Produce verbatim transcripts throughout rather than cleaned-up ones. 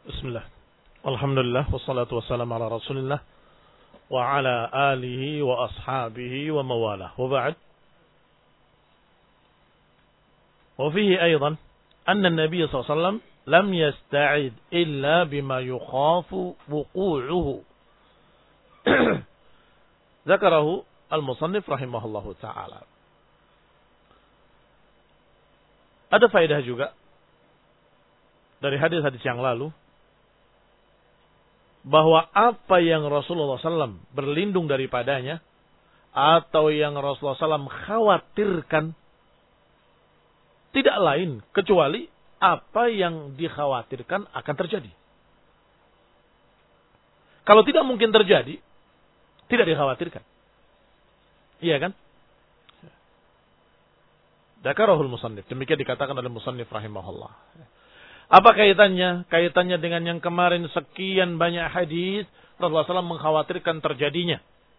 Bismillah. Alhamdulillah wassalatu wassalamu ala Rasulillah wa ala alihi wa ashabihi wa mawalah. Wa ba'd. Wa fihi aidan anna an-nabiy sallallahu alaihi wasallam lam yasta'id illa bima yukhafu wuqu'uhu. Zakarahu al-musannif rahimahullahu taala. Ada faedah juga dari hadis-hadis yang lalu bahwa apa yang Rasulullah sallallahu alaihi wasallam berlindung daripadanya atau yang Rasulullah sallallahu alaihi wasallam khawatirkan tidak lain kecuali apa yang dikhawatirkan akan terjadi. Kalau tidak mungkin terjadi, tidak dikhawatirkan. Iya kan? Dzakarahul musannif. Demikian dikatakan oleh musannif rahimahullah. Apa kaitannya? Kaitannya dengan yang kemarin sekian banyak hadis Rasulullah sallallahu alaihi wasallam mengkhawatirkan terjadinya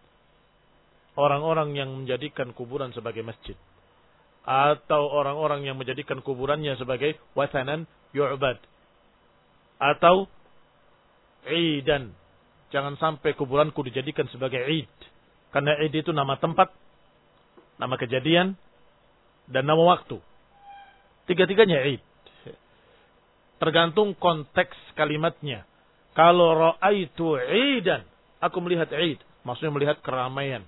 orang-orang yang menjadikan kuburan sebagai masjid atau orang-orang yang menjadikan kuburannya sebagai wasanan yu'bad atau idan. Jangan sampai kuburanku dijadikan sebagai id. Karena id itu nama tempat, nama kejadian, dan nama waktu. Tiga-tiganya id. Tergantung konteks kalimatnya. Kalau ra'aitu idan, aku melihat id, maksudnya melihat keramaian.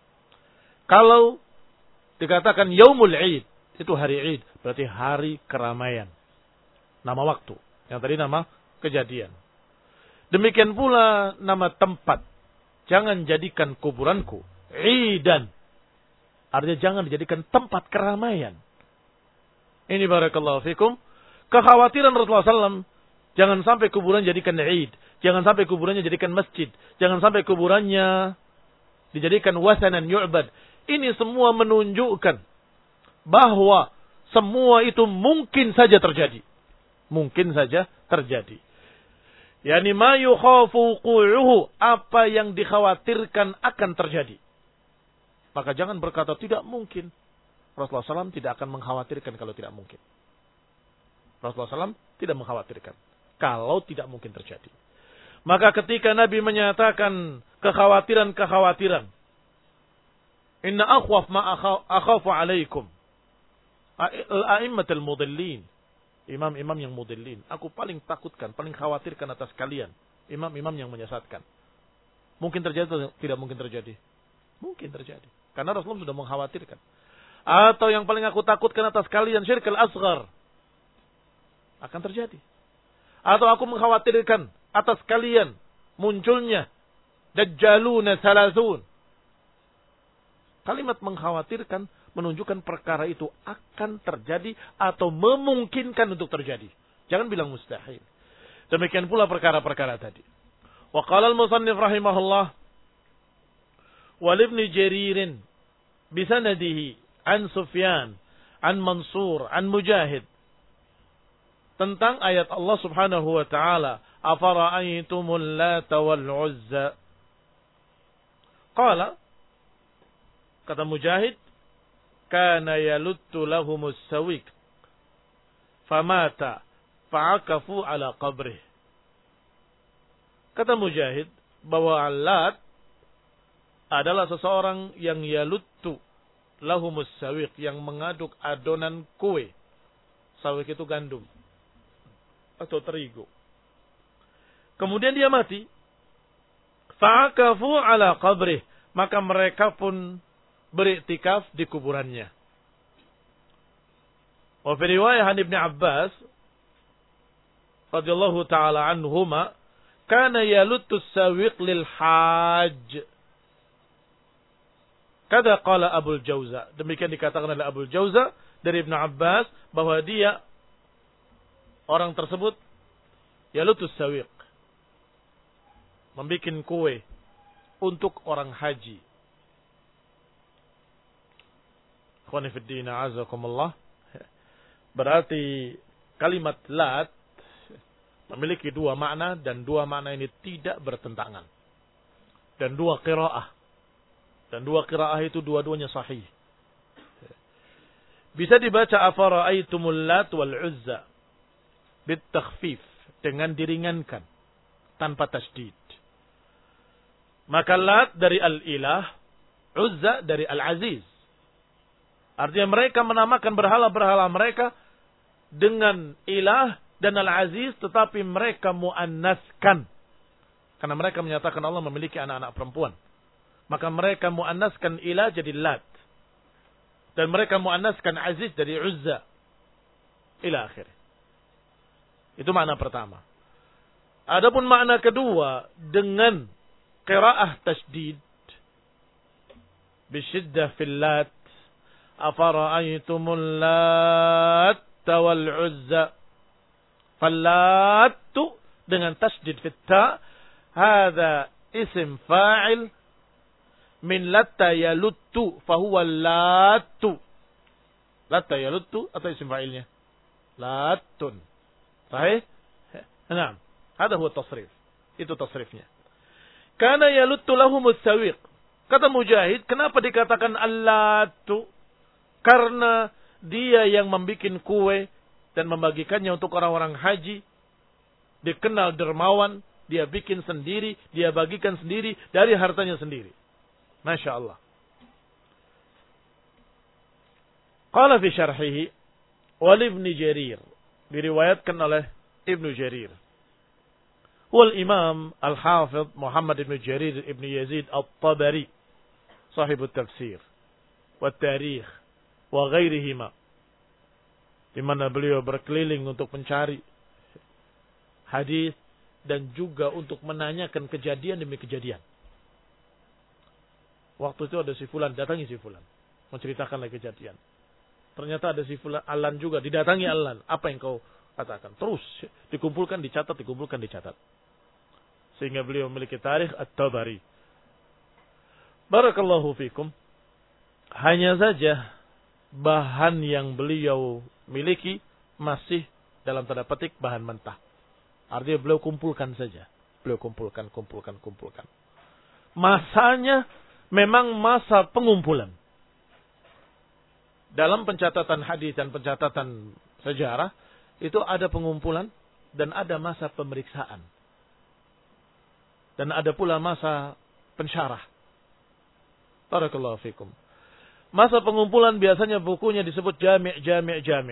Kalau dikatakan yaumul id, itu hari id, berarti hari keramaian. Nama waktu. Yang tadi nama kejadian. Demikian pula nama tempat. Jangan jadikan kuburanku idan. Artinya jangan dijadikan tempat keramaian. Ini barakallahu fikum. Kekhawatiran Rasulullah sallallahu alaihi wasallam, jangan sampai kuburan jadikan id, jangan sampai kuburannya jadikan masjid, jangan sampai kuburannya dijadikan wasanan yu'bad. Ini semua menunjukkan bahwa semua itu mungkin saja terjadi. Mungkin saja terjadi. Yani ma yukhafu qu'uhu, apa yang dikhawatirkan akan terjadi. Maka jangan berkata tidak mungkin. Rasulullah sallallahu alaihi wasallam tidak akan mengkhawatirkan kalau tidak mungkin. Rasulullah sallallahu alaihi wasallam tidak mengkhawatirkan kalau tidak mungkin terjadi. Maka ketika Nabi menyatakan kekhawatiran-kekhawatiran, inna akhwaf ma akhafu alaikum al-a'immatul mudillin, imam-imam yang mudillin, aku paling takutkan, paling khawatirkan atas kalian, imam-imam yang menyesatkan. Mungkin terjadi atau tidak mungkin terjadi? Mungkin terjadi, karena Rasulullah sudah mengkhawatirkan. Atau yang paling aku takutkan atas kalian, syirkul asghar, akan terjadi. Atau aku mengkhawatirkan atas kalian munculnya dajjaluna salasun. Kalimat mengkhawatirkan menunjukkan perkara itu akan terjadi atau memungkinkan untuk terjadi. Jangan bilang mustahil. Demikian pula perkara-perkara tadi. Wa qala al-musannif rahimahullah wal ibn Jaririn bisanadihi an Sufyan an Mansur an Mujahid tentang ayat Allah Subhanahu wa taala, afara'aytumul Lata wal Uzza. Qala, kata Mujahid, kana yaluttu lahumus sawiq famata fa'akafu ala qabrih. Kata Mujahid bahwa Lat adalah seseorang yang yaluttu lahumus sawiq, yang mengaduk adonan kue. Sawiq itu gandum atau terigu. Kemudian dia mati. Fa'akafu ala qabrih, maka mereka pun beriktikaf di kuburannya. Wa fi riwayah Ibnu Abbas radhiyallahu taala anhuma, kana yaluttu sawiq lil hajj. Kada qala Abu Jauza. Demikian dikatakan oleh Abu Jauza dari Ibnu Abbas bahwa dia, orang tersebut, yalutus sawiq, membikin kue untuk orang haji. Ikhwani fid din, a'azakumullah. Berarti kalimat lat memiliki dua makna, dan dua makna ini tidak bertentangan. Dan dua qiraah. Dan dua qiraah itu dua-duanya sahih. Bisa dibaca afara'aitumul Lat wal Uzza bitakhfif, dengan diringankan tanpa tasdid. Maka Lat dari Al-Ilah, Uzza dari Al-Aziz. Artinya mereka menamakan berhala-berhala mereka dengan Ilah dan Al-Aziz, tetapi mereka muannaskan. Karena mereka menyatakan Allah memiliki anak-anak perempuan. Maka mereka muannaskan Ilah jadi Lat. Dan mereka muannaskan Aziz dari Uzza. Ila akhir. Itu makna pertama. Adapun makna kedua dengan qiraah tasdid. Bisyiddah fil Lat. Afara'aytumul Lat wal Uzza. Fallattu dengan tasdid fit ta. Hada isim fa'il min latta yaluttu fahuwa lattu. Latta yaluttu atau isim fa'ilnya? Lattun. Sahih? Naam. Hada huwa tasrif. Itu tasrifnya. Kana yaluttu lahumus sawiq. Kata Mujahid, kenapa dikatakan al-lattu? Karena dia yang membikin kue dan membagikannya untuk orang-orang haji. Dikenal dermawan. Dia bikin sendiri. Dia bagikan sendiri dari hartanya sendiri. Masya Allah. Qala fi syarhihi wal Ibn Jarir. Diriwayatkan oleh Ibn Jarir. Wal Imam Al-Hafidh Muhammad Ibn Jarir Ibn Yazid At-Tabari. Sahibut tafsir. Wa tarikh. Wa ghairihima. Di mana beliau berkeliling untuk mencari hadis dan juga untuk menanyakan kejadian demi kejadian. Waktu itu ada si fulan, datangi si fulan. Menceritakan lagi kejadian. Ternyata ada si fulan, Alan juga, didatangi Alan. Apa yang kau katakan? Terus dikumpulkan, dicatat, dikumpulkan, dicatat. Sehingga beliau memiliki tarikh At-Tabari. Barakallahu fikum. Hanya saja bahan yang beliau miliki masih dalam tanda petik bahan mentah. Artinya beliau kumpulkan saja. Beliau kumpulkan, kumpulkan, kumpulkan. Masanya memang masa pengumpulan. Dalam pencatatan hadis dan pencatatan sejarah, itu ada pengumpulan dan ada masa pemeriksaan. Dan ada pula masa pensyarah. Barakallahu fikum. Masa pengumpulan biasanya bukunya disebut jami' jami' jami'.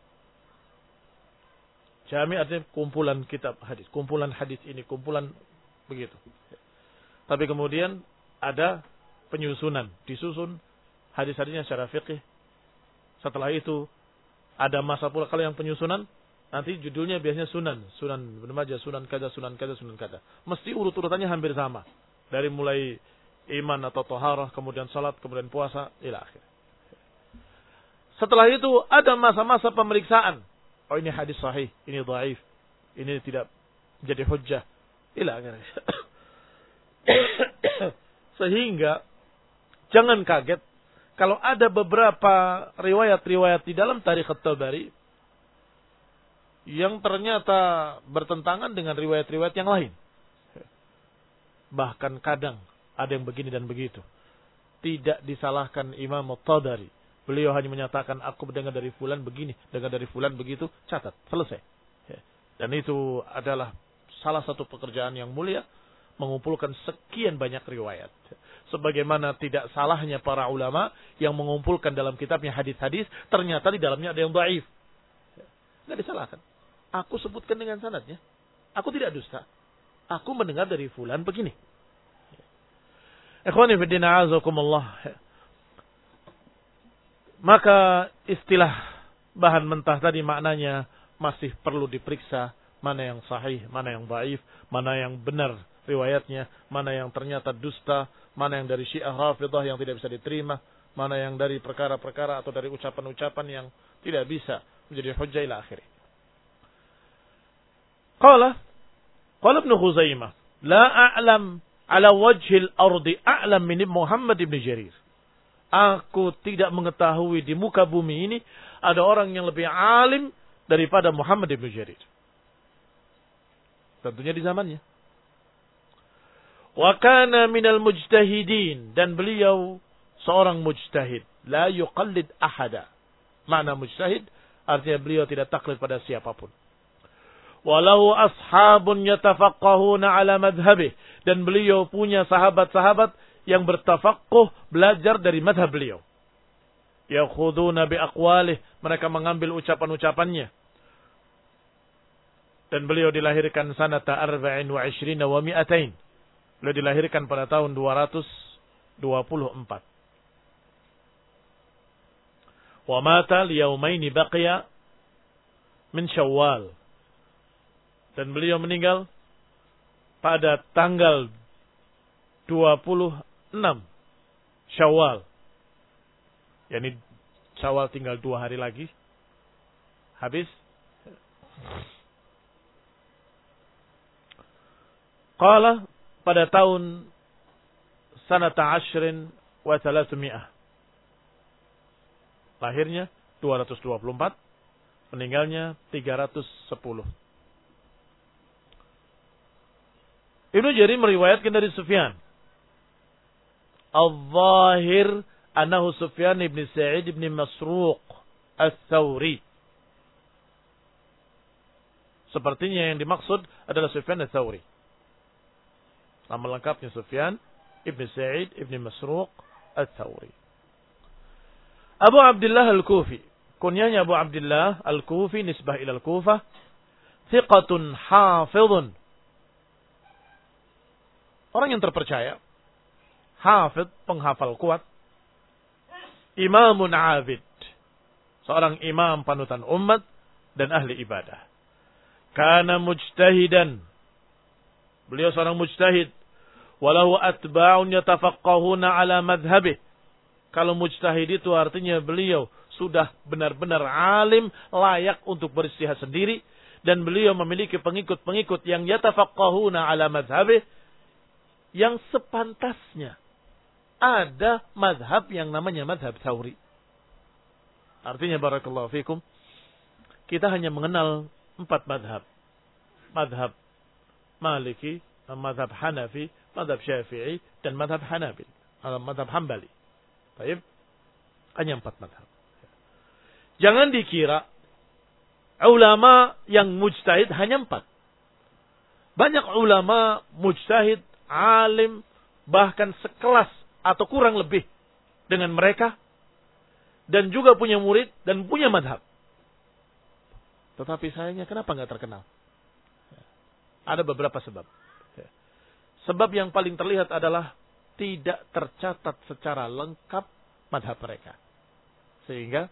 Jami' artinya kumpulan kitab hadis, kumpulan hadis ini, kumpulan begitu. Tapi kemudian ada penyusunan, disusun hadis-hadisnya secara fikih. Setelah itu ada masa pula kalau yang penyusunan, nanti judulnya biasanya sunan, sunan Ibnu Majah, sunan kada, sunan kada, sunan kada. Mesti urut-urutannya hampir sama. Dari mulai iman atau taharah, kemudian salat, kemudian puasa, ila akhir. Setelah itu ada masa-masa pemeriksaan. Oh ini hadis sahih, ini dhaif, ini tidak menjadi hujjah, ila akhir. Sehingga jangan kaget kalau ada beberapa riwayat-riwayat di dalam tarikh At-Tabari yang ternyata bertentangan dengan riwayat-riwayat yang lain. Bahkan kadang ada yang begini dan begitu. Tidak disalahkan Imam At-Tabari. Beliau hanya menyatakan aku mendengar dari fulan begini, dengar dari fulan begitu, catat, selesai. Dan itu adalah salah satu pekerjaan yang mulia, mengumpulkan sekian banyak riwayat. Sebagaimana tidak salahnya para ulama yang mengumpulkan dalam kitabnya hadis-hadis, ternyata di dalamnya ada yang dhaif. Tidak disalahkan. Aku sebutkan dengan sanadnya. Aku tidak dusta. Aku mendengar dari fulan begini. Ikhwani fi din a'azakumullah. Maka istilah bahan mentah tadi maknanya masih perlu diperiksa mana yang sahih, mana yang dhaif, mana yang benar riwayatnya, mana yang ternyata dusta, mana yang dari Syiah Rafidah yang tidak bisa diterima, mana yang dari perkara-perkara atau dari ucapan-ucapan yang tidak bisa menjadi hujjah ila akhirih. Qala qala Ibnu Khuzaimah, la a'lam ala wajhil ardi a'lam min Muhammad ibn Jarir. Aku tidak mengetahui di muka bumi ini ada orang yang lebih alim daripada Muhammad ibn Jarir. Tentunya di zamannya. Wa kana minal mujtahidin, dan beliau seorang mujtahid, la yuqallid ahada. Makna mujtahid artinya beliau tidak taklid pada siapapun. Walahu ashabun yatafaqqahuna ala madhhabih. Dan beliau punya sahabat-sahabat yang bertafaqquh, belajar dari madhab beliau. Yakhuduna biaqwalih, mereka mengambil ucapan-ucapannya. Dan beliau dilahirkan sanata arba'in wa ishrina wa mi'atain. Beliau dilahirkan pada tahun dua ratus dua puluh empat. Wa mata liyaumaini baqiya min Syawal. Dan beliau meninggal pada tanggal dua puluh enam Syawal. Yani Syawal tinggal dua hari lagi. Habis. Qala pada tahun sanata ashrin wa thalathmi'ah. Lahirnya dua ratus dua puluh empat. Meninggalnya tiga ratus sepuluh. Ibnu Jarir meriwayatkan dari Sufyan. Al-Zahir anahu Sufyan ibn Sa'id ibn Masruq al-Thawri. Sepertinya yang dimaksud adalah Sufyan al-Thawri. Nama lengkapnya Sufyan ibn Sa'id ibn Masruq al-Thawri. Abu Abdullah al-Kufi. Kunyanya Abu Abdullah al-Kufi nisbah ila al-Kufah. Thiqatun hafidhun. Orang yang terpercaya. Hafidh, penghafal kuat. Imamun abid. Seorang imam panutan umat dan ahli ibadah. Kana mujtahidan. Beliau seorang mujtahid. Walahu atba'un yatafaqqahuna ala madhhabih. Kalau mujtahid itu artinya beliau sudah benar-benar alim, layak untuk beristihad sendiri. Dan beliau memiliki pengikut-pengikut yang yatafaqqahuna ala madhhabih. Yang sepantasnya ada madhab yang namanya madhab Thawri. Artinya barakallahu fikum, kita hanya mengenal empat madhab. Madhab Maliki, madhab Hanafi, madhab Syafi'i, dan madhab Hanabil. Madhab Hambali. Baik. Hanya empat madhab. Jangan dikira ulama yang mujtahid hanya empat. Banyak ulama mujtahid, alim, bahkan sekelas atau kurang lebih dengan mereka. Dan juga punya murid dan punya madhab. Tetapi sayangnya kenapa nggak terkenal? Ada beberapa sebab. Sebab yang paling terlihat adalah tidak tercatat secara lengkap madhab mereka. Sehingga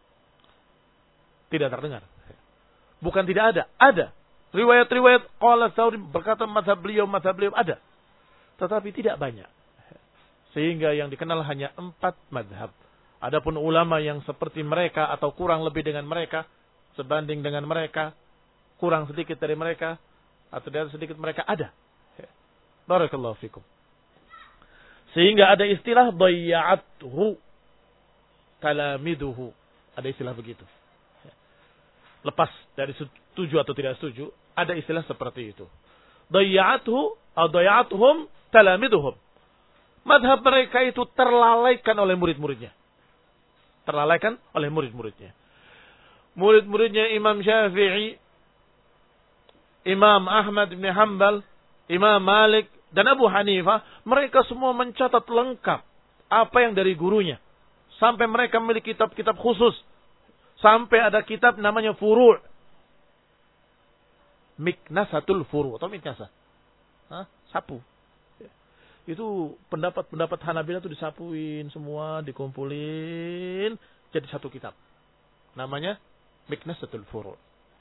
tidak terdengar. Bukan tidak ada. Ada. Riwayat-riwayat qala Tsawri berkata madhab beliau, madhab beliau ada. Tetapi tidak banyak. Sehingga yang dikenal hanya empat madhab. Adapun ulama yang seperti mereka atau kurang lebih dengan mereka, sebanding dengan mereka, kurang sedikit dari mereka, atau dari sedikit mereka ada. Barakallahu fikum. Sehingga ada istilah dayya'athu talamiduhu. Ada istilah begitu. Lepas dari setuju atau tidak setuju, ada istilah seperti itu. Dayya'athu atau dayya'athum talamiduhum. Madhab mereka itu terlalaikan oleh murid-muridnya. Terlalaikan oleh murid-muridnya. Murid-muridnya Imam Syafi'i, Imam Ahmad bin Hanbal, Imam Malik, dan Abu Hanifah, mereka semua mencatat lengkap apa yang dari gurunya. Sampai mereka memiliki kitab-kitab khusus. Sampai ada kitab namanya Furu'. Miknasatul Furu' atau Miknasah. Hah? Sapu. Itu pendapat-pendapat Hanabilah itu disapuin semua, dikumpulin jadi satu kitab. Namanya Miknasatul Furu'.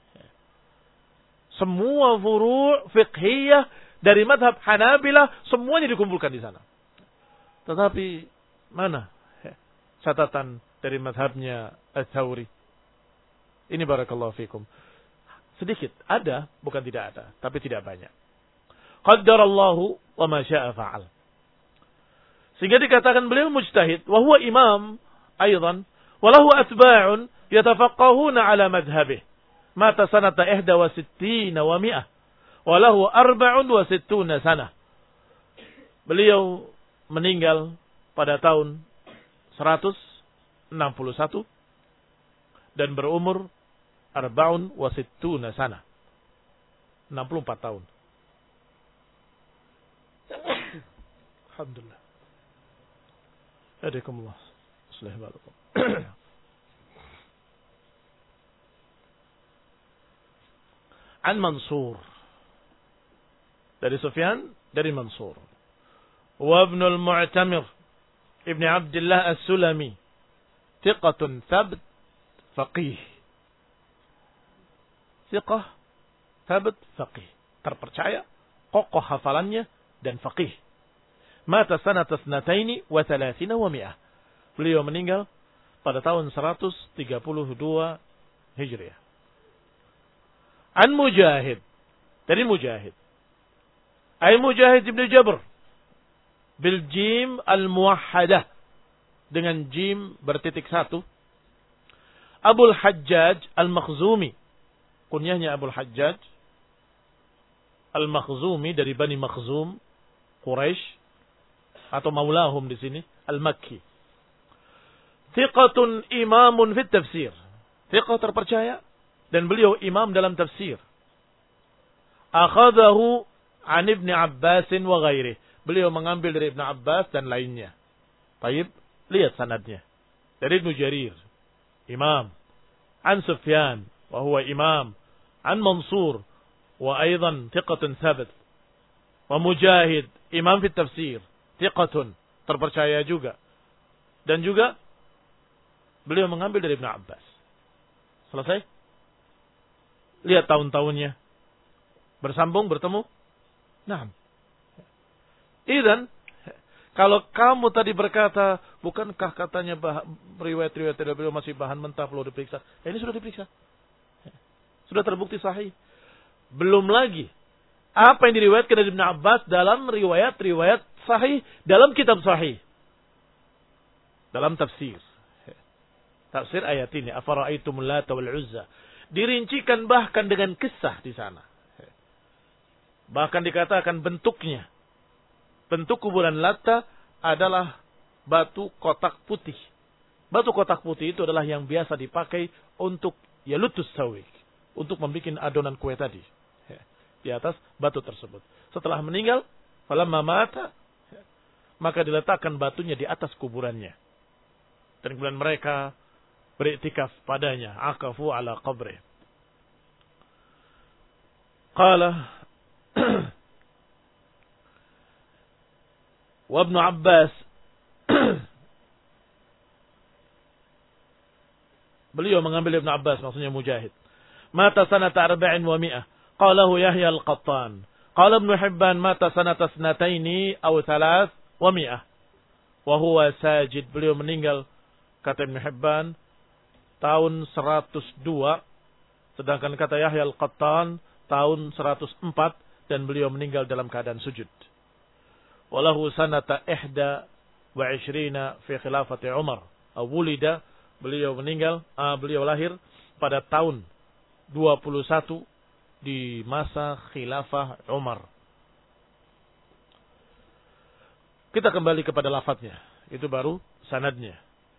Semua furu' fiqhiyah dari madhab Hanabilah semuanya dikumpulkan di sana. Tetapi mana catatan dari madhabnya Ats-Tsawri? Ini barakallahu fikum. Sedikit ada, bukan tidak ada, tapi tidak banyak. Qaddarallahu wa ma syaa fa'al. Sehingga dikatakan beliau mujtahid, wa huwa imam aidan, wa lahu atba'un yatafaqqahuna ala madhhabih. Mata sanata ihda wa sittina wa mi'ah, wa lahu arba'un wa sittuna sanah. Beliau meninggal pada tahun seratus enam puluh satu dan berumur arba'un wa sittuna sanah. enam puluh empat tahun. Alhamdulillah. Hadikumullah. Assalamualaikum. An Mansur. Dari Sufyan, dari Mansur. Wa ibn al-Mu'tamir ibn Abdullah as-Sulami. Thiqatun thabt faqih. Thiqah thabt faqih. Terpercaya, kokoh hafalannya dan faqih. Mata sanata sanataini wa thalathina wa mi'ah. Beliau meninggal pada tahun seratus tiga puluh dua Hijriah. An Mujahid. Dari Mujahid. Ay Mujahid ibn Jabr. Bil jim al-muwahhadah. Dengan jim bertitik satu. Abul Hajjaj al-Makhzumi. Kunyahnya Abul Hajjaj al-Makhzumi dari Bani Makhzum, Quraisy, atau maulahum di sini, al-Makki. Thiqatun imamun fit tafsir. Thiqah terpercaya dan beliau imam dalam tafsir. Akhadahu an Ibn Abbas wa ghairih. Beliau mengambil dari Ibn Abbas dan lainnya. Baik, lihat sanadnya. Dari Ibn Jarir, imam. An Sufyan, wa huwa imam. An Mansur, wa aydan thiqatun thabat. Wa Mujahid, imam fit tafsir. Thiqatun, terpercaya juga. Dan juga beliau mengambil dari Ibn Abbas. Selesai? Lihat tahun-tahunnya. Bersambung, bertemu. Nah. Idan, kalau kamu tadi berkata, bukankah katanya bah- riwayat-riwayat dari beliau masih bahan mentah, perlu diperiksa. Ya, ini sudah diperiksa. Sudah terbukti sahih. Belum lagi. Apa yang diriwayatkan dari Ibn Abbas dalam riwayat-riwayat sahih, dalam kitab sahih. Dalam tafsir. Tafsir ayat ini. Afara'aitumul Lata wal Uzza. Dirincikan bahkan dengan kisah di sana. Bahkan dikatakan bentuknya. Bentuk kuburan Lata adalah batu kotak putih. Batu kotak putih itu adalah yang biasa dipakai untuk yalutus sawik. Untuk membuat adonan kue tadi. Di atas batu tersebut. Setelah meninggal, falamma mata, maka diletakkan batunya di atas kuburannya. Dan kemudian mereka beriktikaf padanya, akafu ala qabri. Qala wa Ibn Abbas, beliau mengambil Ibn Abbas, maksudnya Mujahid. Mata sanata arba'in wa mi'ah. Qalahu Yahya al-Qattan. Qala Ibn Hibban mata sanata sanataini aw thalath wa mi'ah. Wa huwa sajid. Beliau meninggal, kata Ibn Hibban, tahun seratus dua. Sedangkan kata Yahya al-Qattan, tahun seratus empat. Dan beliau meninggal dalam keadaan sujud. Walahu sanata ihda wa ishrina fi khilafati Umar. Awulida, beliau meninggal, uh, beliau lahir pada tahun dua puluh satu di masa khilafah Umar. Kita kembali kepada lafadznya. Itu baru sanadnya.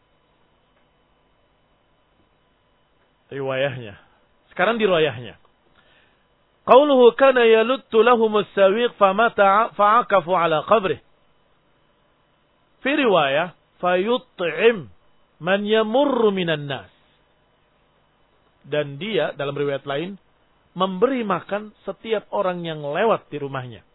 Riwayahnya. Sekarang di riwayahnya. Qauluhu kana yaluttu lahumus sawiq famata fa'akafu ala qabrih. Fi riwayah fayut'im man yamurru minan nas. Dan dia dalam riwayat lain memberi makan setiap orang yang lewat di rumahnya.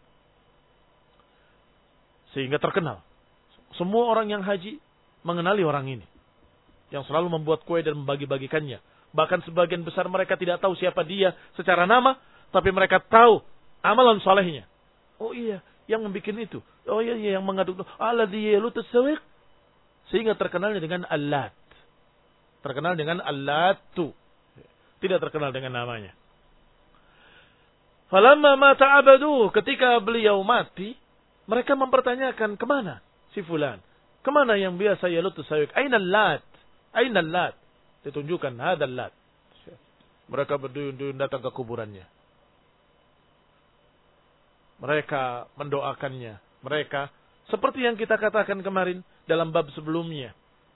Sehingga terkenal. Semua orang yang haji mengenali orang ini. Yang selalu membuat kue dan membagi-bagikannya. Bahkan sebagian besar mereka tidak tahu siapa dia secara nama. Tapi mereka tahu amalan solehnya. Oh iya, yang membuat itu. Oh iya, iya yang mengaduk. Alladhi yalutus sawiq. Sehingga terkenalnya dengan Allat. Terkenal dengan Allatu. Tidak terkenal dengan namanya. Falamma mata abadu, ketika beliau mati, mereka mempertanyakan kemana si fulan? Kemana yang biasa yalutus sawiq? Aina Allat? Aina Allat? Ditunjukkan hadal Lat. Mereka berduyun-duyun datang ke kuburannya. Mereka mendoakannya. Mereka seperti yang kita katakan kemarin dalam bab sebelumnya.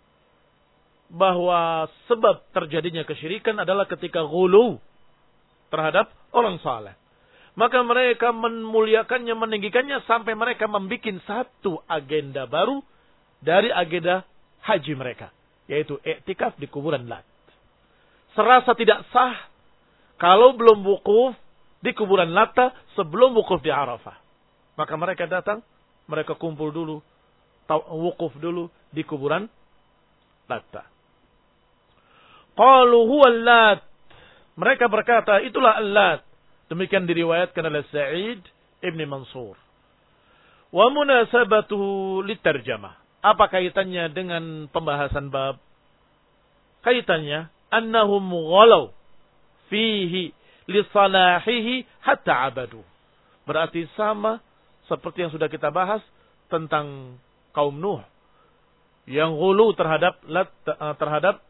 Bahwa sebab terjadinya kesyirikan adalah ketika ghulu terhadap orang saleh. Maka mereka memuliakannya, meninggikannya sampai mereka membuat satu agenda baru dari agenda haji mereka. Yaitu iktikaf di kuburan Lat. Serasa tidak sah kalau belum wukuf di kuburan Lata sebelum wukuf di Arafah. Maka mereka datang, mereka kumpul dulu, wukuf dulu di kuburan Lata. Qalu huwa Lat. Mereka berkata, itulah Lat. Demikian diriwayatkan oleh Sa'id Ibn Mansur. Wa munasabatuhu litarjamah. Apa kaitannya dengan pembahasan bab? Kaitannya, annahum ghalau fihi lisalahihi hatta abadu. Berarti sama seperti yang sudah kita bahas tentang kaum Nuh yang ghulu terhadap terhadap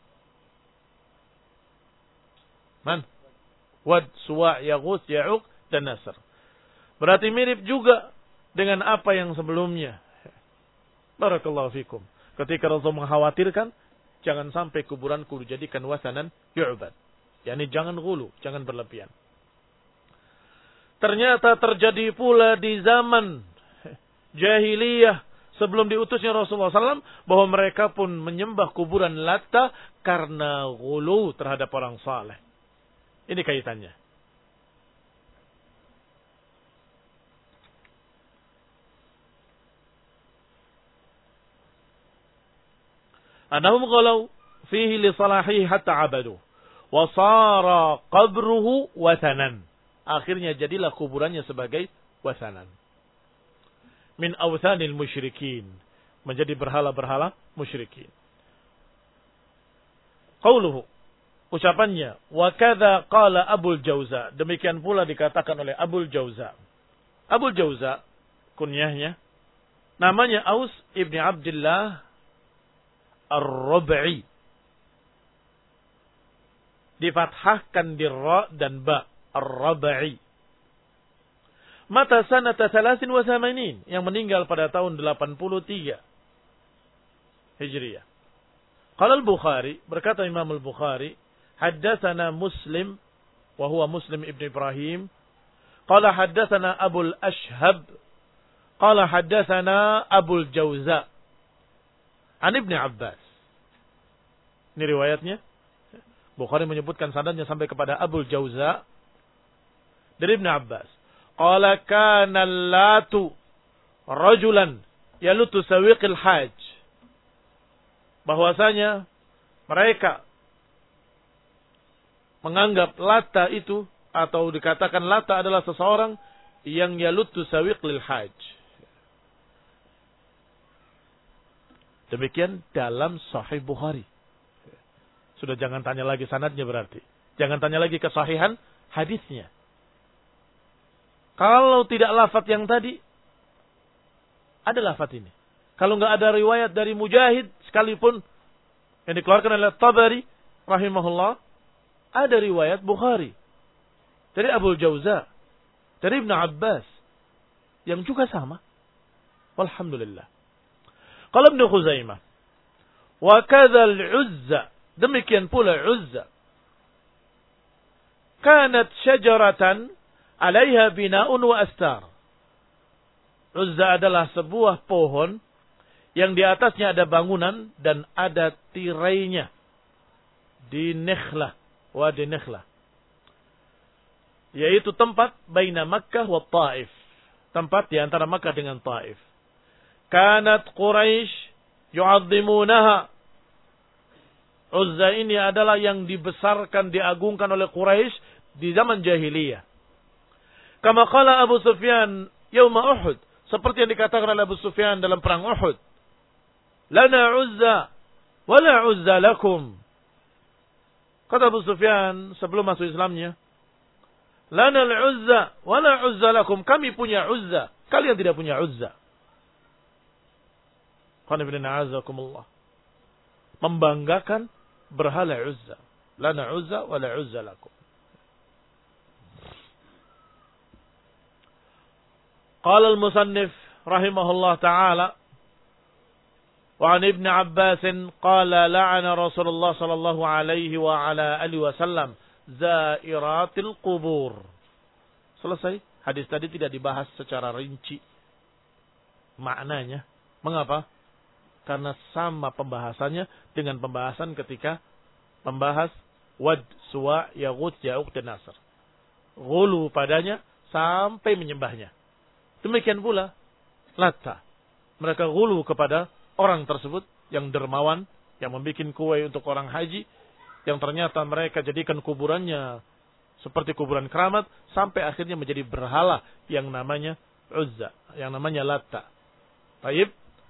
man? Wad, Suwa', Yaghus, Ya'uq dan Nasr. Berarti mirip juga dengan apa yang sebelumnya. Barakallahu fikum. Ketika Rasul mengkhawatirkan jangan sampai kuburanku dijadikan wasanan yu'bad. Yani jangan ghulu, jangan berlebihan. Ternyata terjadi pula di zaman jahiliyah sebelum diutusnya Rasulullah shallallahu alaihi wasallam bahwa mereka pun menyembah kuburan Lata karena ghulu terhadap orang saleh. Ini kaitannya. Anahum ghalau fihi li salahihi hatta abadu. Wasara qabruhu wasanan. Akhirnya jadilah kuburannya sebagai wasanan. Min awthanil musyrikin. Menjadi berhala-berhala musyrikin. Qauluhu. Ucapannya. Wa kadha qala Abul Jauza. Demikian pula dikatakan oleh Abul Jauza. Abul Jauza. Kunyahnya. Namanya Aus ibni Abdullah Ar-Rabi'i. Difathahkan di ra dan ba. Ar-Rabi'i. Mata sanata salasin wa thamanin. Yang meninggal pada tahun delapan puluh tiga. Hijriyah. Qala al-Bukhari. Berkata Imam al-Bukhari. Haddathana Muslim. Wahuwa Muslim ibn Ibrahim. Qala haddathana Abul Ashhab. Qala haddathana Abul Jauza. An Ibn Abbas. Ini riwayatnya. Bukhari menyebutkan sanadnya sampai kepada Abul Jauza dari Ibn Abbas. Qala kana Latu rajulan yalutu sawiqil hajj. Bahwasanya mereka menganggap Lata itu atau dikatakan Lata adalah seseorang yang yalutu sawiqil hajj. Demikian dalam Sahih Bukhari. Sudah jangan tanya lagi sanadnya berarti. Jangan tanya lagi kesahihan hadisnya. Kalau tidak lafaz yang tadi, ada lafaz ini. Kalau nggak ada riwayat dari Mujahid sekalipun yang dikeluarkan oleh Tabari rahimahullah, ada riwayat Bukhari dari Abul Jauza, dari Ibn Abbas yang juga sama. Walhamdulillah. Qala Ibnu Khuzaimah, wa kadzal Uzza. Demikian pula Uzza. Kanat syajaratan alaiha bina'un wa astar. Uzza adalah sebuah pohon yang di atasnya ada bangunan dan ada tirainya. Di Nekhlah. Wadi Nekhlah. Yaitu tempat baina Makkah wa Taif. Tempat di antara Makkah dengan Taif. Kanat Quraisy yu'azzimunaha. Uzza ini adalah yang dibesarkan, diagungkan oleh Quraisy di zaman jahiliyah. Kama qala Abu Sufyan yauma Uhud, seperti yang dikatakan oleh Abu Sufyan dalam perang Uhud. Lana Uzza wa la Uzza lakum. Kata Abu Sufyan sebelum masuk Islamnya, lana al-Uzza wa la Uzza lakum. Kami punya Uzza, kalian tidak punya Uzza. Qana bin a'azakumullah. Membanggakan berhala Uzza. Lana Uzza wa la Uzza lakum. Qala al-musannif rahimahullah ta'ala wa an Ibn Abbas qala la'ana Rasulullah sallallahu alaihi wa ala alihi wa sallam zairatil qubur. Selesai. Hadis tadi tidak dibahas secara rinci maknanya. Mengapa? Karena sama pembahasannya dengan pembahasan ketika membahas Wad, Suwa, Yaghut, Ya'uq, dan Nasr. Ghulu padanya sampai menyembahnya. Demikian pula Latta. Mereka ghulu kepada orang tersebut yang dermawan, yang membuat kue untuk orang haji, yang ternyata mereka jadikan kuburannya seperti kuburan keramat, sampai akhirnya menjadi berhala yang namanya Uzza, yang namanya Latta. Baik.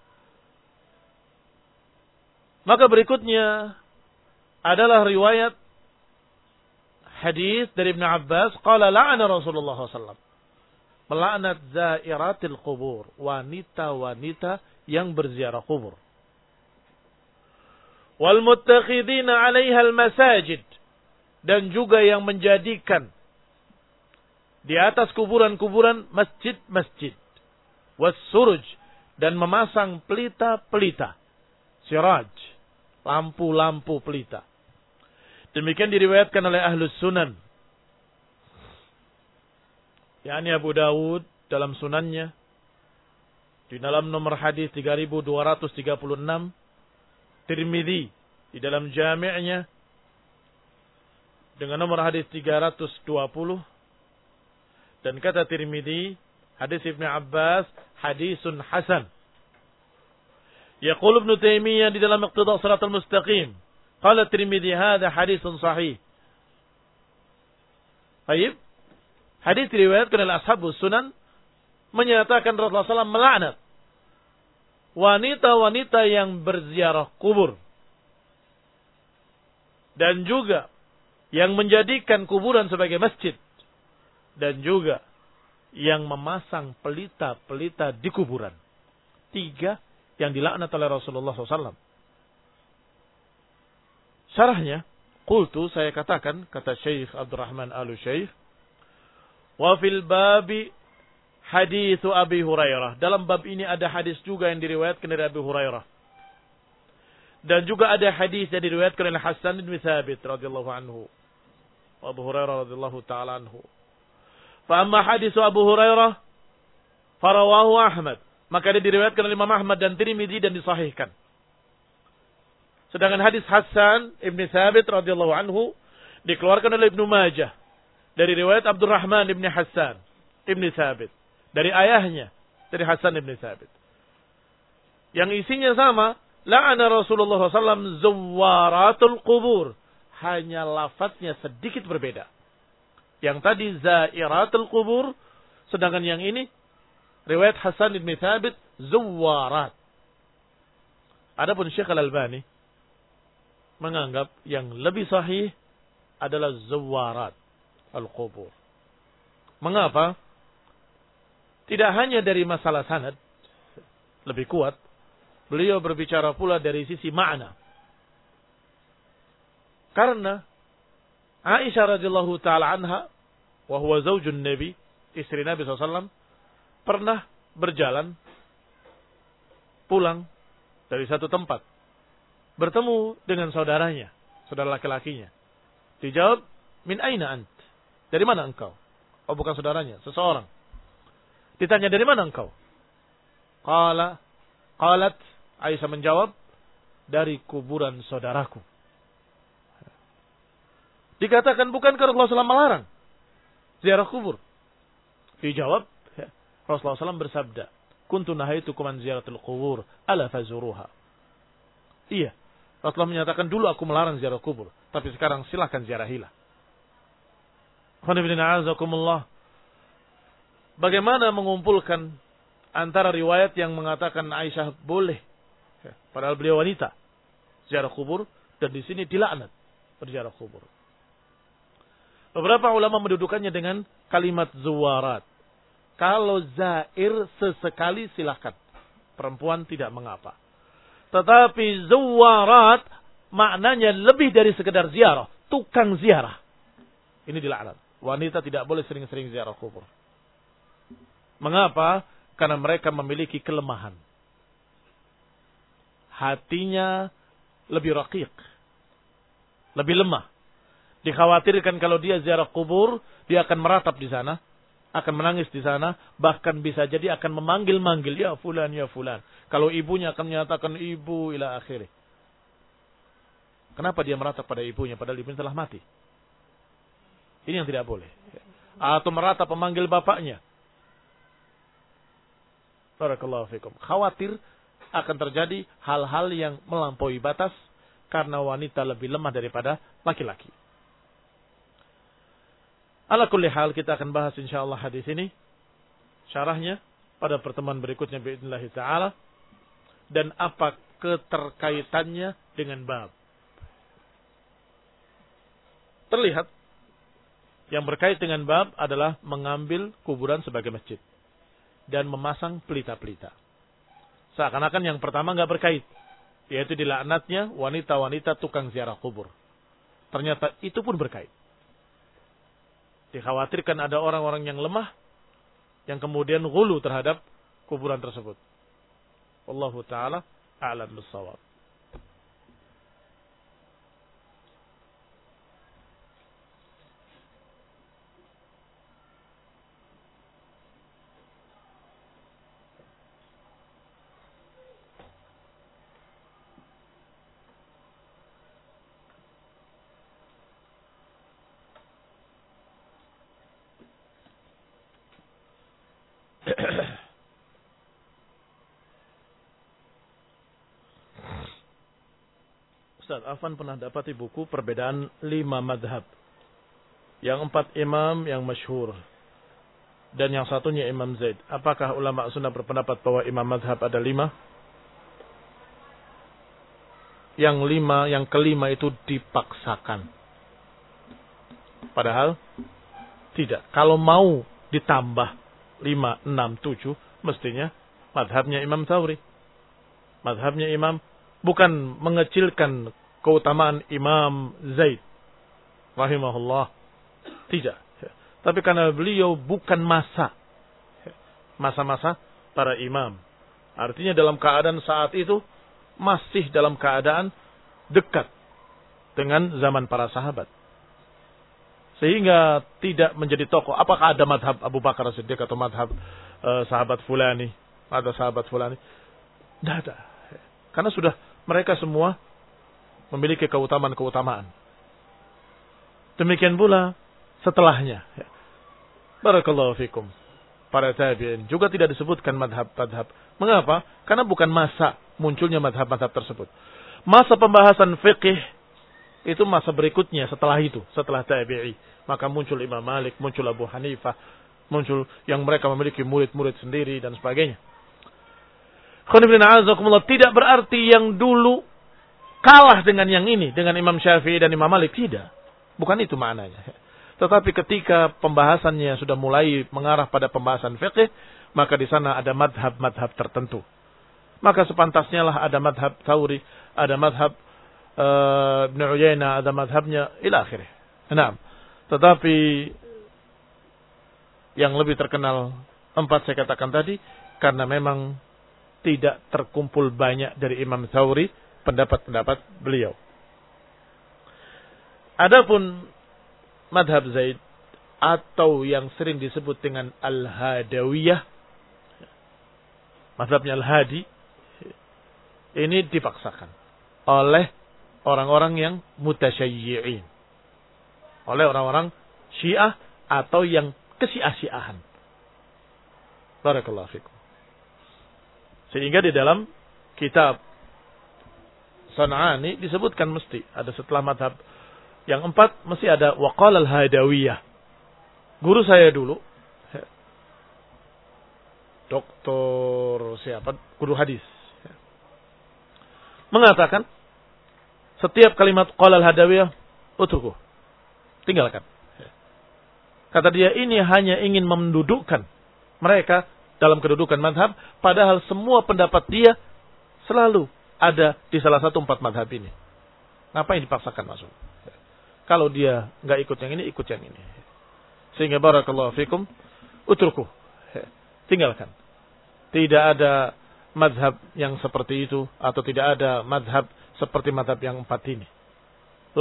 Maka berikutnya adalah riwayat hadis dari Ibn Abbas, qala la'ana Rasulullah sallallahu alaihi wasallam, melaknat zairatil qubur, wanita-wanita yang berziarah kubur. Wal muttakhidina 'alaiha al masajid, dan juga yang menjadikan di atas kuburan-kuburan masjid-masjid. Was suruj, dan memasang pelita-pelita. Siraj, lampu-lampu pelita. Demikian diriwayatkan oleh Ahlus Sunan, yakni Abu Dawud dalam sunannya, di dalam nomor hadis tiga ribu dua ratus tiga puluh enam, Tirmidzi di dalam jami'nya dengan nomor hadis tiga ratus dua puluh, dan kata Tirmidzi, hadis Ibnu Abbas hadisun hasan. Yaqul Ibnu Taimiyah di dalam Iqtida' Shiratal Mustaqim, qala Tirmidzi hadza hadisun sahih. Baik. Hadis diriwayatkan oleh Ashabus Sunan menyatakan Rasulullah sallallahu alaihi wasallam melaknat wanita-wanita yang berziarah kubur dan juga yang menjadikan kuburan sebagai masjid dan juga yang memasang pelita-pelita di kuburan. Tiga yang dilaknat oleh Rasulullah sallallahu alaihi wasallam. Syarahnya, qultu, saya katakan, kata Syekh Abdurrahman Al-Syekh, wa fil babi hadithu Abi Hurairah. Dalam bab ini ada hadis juga yang diriwayatkan dari Abi Hurairah. Dan juga ada hadis yang diriwayatkan oleh Hasan bin Thabit radhiyallahu anhu. Abu Hurairah radhiyallahu ta'ala anhu. Fa amma hadithu Abu Hurairah farawahu Ahmad. Maka dia diriwayatkan oleh Imam Ahmad dan Tirmidzi dan disahihkan. Sedangkan hadis Hasan bin Thabit radhiyallahu anhu dikeluarkan oleh Ibnu Majah dari riwayat Abdurrahman bin Hassan bin Thabit, dari ayahnya, dari Hasan bin Thabit, yang isinya sama, la'ana Rasulullah sallallahu alaihi wasallam zawaratul qubur, hanya lafadznya sedikit berbeda. Yang tadi zairatul qubur, sedangkan yang ini riwayat Hasan bin Thabit zawarat. Adapun Syekh Al-Albani menganggap yang lebih sahih adalah zawarat al-qubur. Mengapa? Tidak hanya dari masalah sanad lebih kuat, beliau berbicara pula dari sisi makna. Karena Aisyah radhiyallahu taala anha, wa huwa zaujun Nabi, istri Nabi sallallahu alaihi wasallam, pernah berjalan pulang dari satu tempat, bertemu dengan saudaranya, saudara laki-lakinya. Dijawab, min aina ant? Dari mana engkau? Oh, bukan saudaranya, seseorang. Ditanya, dari mana engkau? Qala, qalat, Aisyah menjawab, dari kuburan saudaraku. Dikatakan, bukankah Rasulullah sallallahu alaihi wasallam melarang ziarah kubur? Dijawab, Rasulullah sallallahu alaihi wasallam bersabda, kuntu nahaitukum an ziyaratul qubur, ala fazuruha. Iya, Rasulullah menyatakan, dulu aku melarang ziarah kubur, tapi sekarang silakan ziarahilah. Bagaimana mengumpulkan antara riwayat yang mengatakan Aisyah boleh, padahal beliau wanita, ziarah kubur, dan di sini dilaknat berziarah kubur. Beberapa ulama mendudukannya dengan kalimat zuwarat. Kalau zair sesekali silakan, perempuan tidak mengapa. Tetapi zuwarat maknanya lebih dari sekedar ziarah, tukang ziarah. Ini dilaknat. Wanita tidak boleh sering-sering ziarah kubur. Mengapa? Karena mereka memiliki kelemahan. Hatinya lebih raqiq, lebih lemah. Dikhawatirkan kalau dia ziarah kubur, dia akan meratap di sana akan menangis di sana, bahkan bisa jadi akan memanggil-manggil, ya fulan, ya fulan. Kalau ibunya akan menyatakan ibu ila akhirih. Kenapa dia meratap pada ibunya padahal ibunya telah mati? Ini yang tidak boleh. Atau meratap memanggil bapaknya. Barakallahu fikum. Khawatir akan terjadi hal-hal yang melampaui batas karena wanita lebih lemah daripada laki-laki. Ala kulli hal, kita akan bahas insyaallah hadis ini, syarahnya pada pertemuan berikutnya biidznillah taala, dan apa keterkaitannya dengan bab. Terlihat yang berkait dengan bab adalah mengambil kuburan sebagai masjid dan memasang pelita-pelita. Seakan-akan yang pertama nggak berkait, yaitu dilaknatnya wanita-wanita tukang ziarah kubur. Ternyata itu pun berkait. Dikhawatirkan ada orang-orang yang lemah yang kemudian ghulu terhadap kuburan tersebut. Wallahu taala a'lam bis-shawab. Ustaz, Afan pernah dapati buku perbedaan lima madhab. Yang empat imam yang masyhur. Dan yang satunya Imam Zaid. Apakah ulama sunnah berpendapat bahwa imam madhab ada lima? Yang lima, yang kelima itu dipaksakan. Padahal tidak. Kalau mau ditambah lima, enam, tujuh, mestinya madhabnya Imam Thawri. Madhabnya Imam, bukan mengecilkan keutamaan Imam Zaid rahimahullah. Tidak. Tapi karena beliau bukan masa. Masa-masa para imam. Artinya dalam keadaan saat itu masih dalam keadaan dekat dengan zaman para sahabat. Sehingga tidak menjadi tokoh. Apakah ada madhab Abu Bakar Siddiq atau madhab uh, sahabat fulani? Ada sahabat fulani? Tidak ada. Karena sudah mereka semua memiliki keutamaan-keutamaan. Demikian pula setelahnya. Barakallahu fikum. Para tabi'in juga tidak disebutkan madhab-madhab. Mengapa? Karena bukan masa munculnya madhab-madhab tersebut. Masa pembahasan fiqih itu masa berikutnya setelah itu. Setelah tabi'i. Maka muncul Imam Malik, muncul Abu Hanifah. Muncul yang mereka memiliki murid-murid sendiri dan sebagainya. Tidak berarti yang dulu kalah dengan yang ini. Dengan Imam Syafi'i dan Imam Malik. Tidak. Bukan itu maknanya. Tetapi ketika pembahasannya sudah mulai mengarah pada pembahasan fiqh, maka di sana ada madhab-madhab tertentu. Maka sepantasnya lah ada madhab Thawri, ada madhab uh, Ibn Uyainah, ada madhabnya ila akhirih. Nah, tetapi yang lebih terkenal empat saya katakan tadi, karena memang tidak terkumpul banyak dari Imam Thawri pendapat-pendapat beliau. Adapun madhab Zaid atau yang sering disebut dengan Al-Hadawiyah, madhabnya Al-Hadi, ini dipaksakan oleh orang-orang yang mutasyayyi'in, oleh orang-orang Syiah atau yang kesyiah-syiahan. Barakallahu fikum. Sehingga di dalam kitab San'ani disebutkan mesti ada setelah madhab yang empat mesti ada waqala al-hadawiyah. Guru saya dulu, doktor siapa? Guru hadis. Mengatakan setiap kalimat qala al-hadawiyah utruku. Tinggalkan. Kata dia ini hanya ingin mendudukkan mereka dalam kedudukan madhab, padahal semua pendapat dia selalu ada di salah satu empat madhab ini. Ngapain dipaksakan masuk? Kalau dia nggak ikut yang ini, ikut yang ini. Sehingga barakallahu fikum, utruku. Tinggalkan. Tidak ada madhab yang seperti itu, atau tidak ada madhab seperti madhab yang empat ini.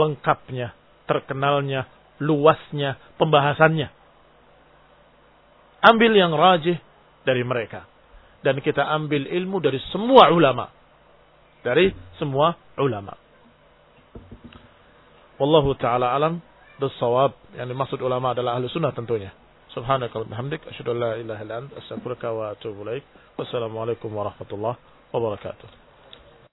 Lengkapnya, terkenalnya, luasnya, pembahasannya. ambil yang rajih dari mereka. Dan kita ambil ilmu dari semua ulama. Dari semua ulama. Wallahu ta'ala alam bis-shawab. Yang dimaksud ulama adalah ahli sunnah tentunya. Subhanakallahumma wa bihamdik asyhadu an la ilaha illa anta astaghfiruka wa atubu ilaik. Wassalamualaikum warahmatullahi wabarakatuh.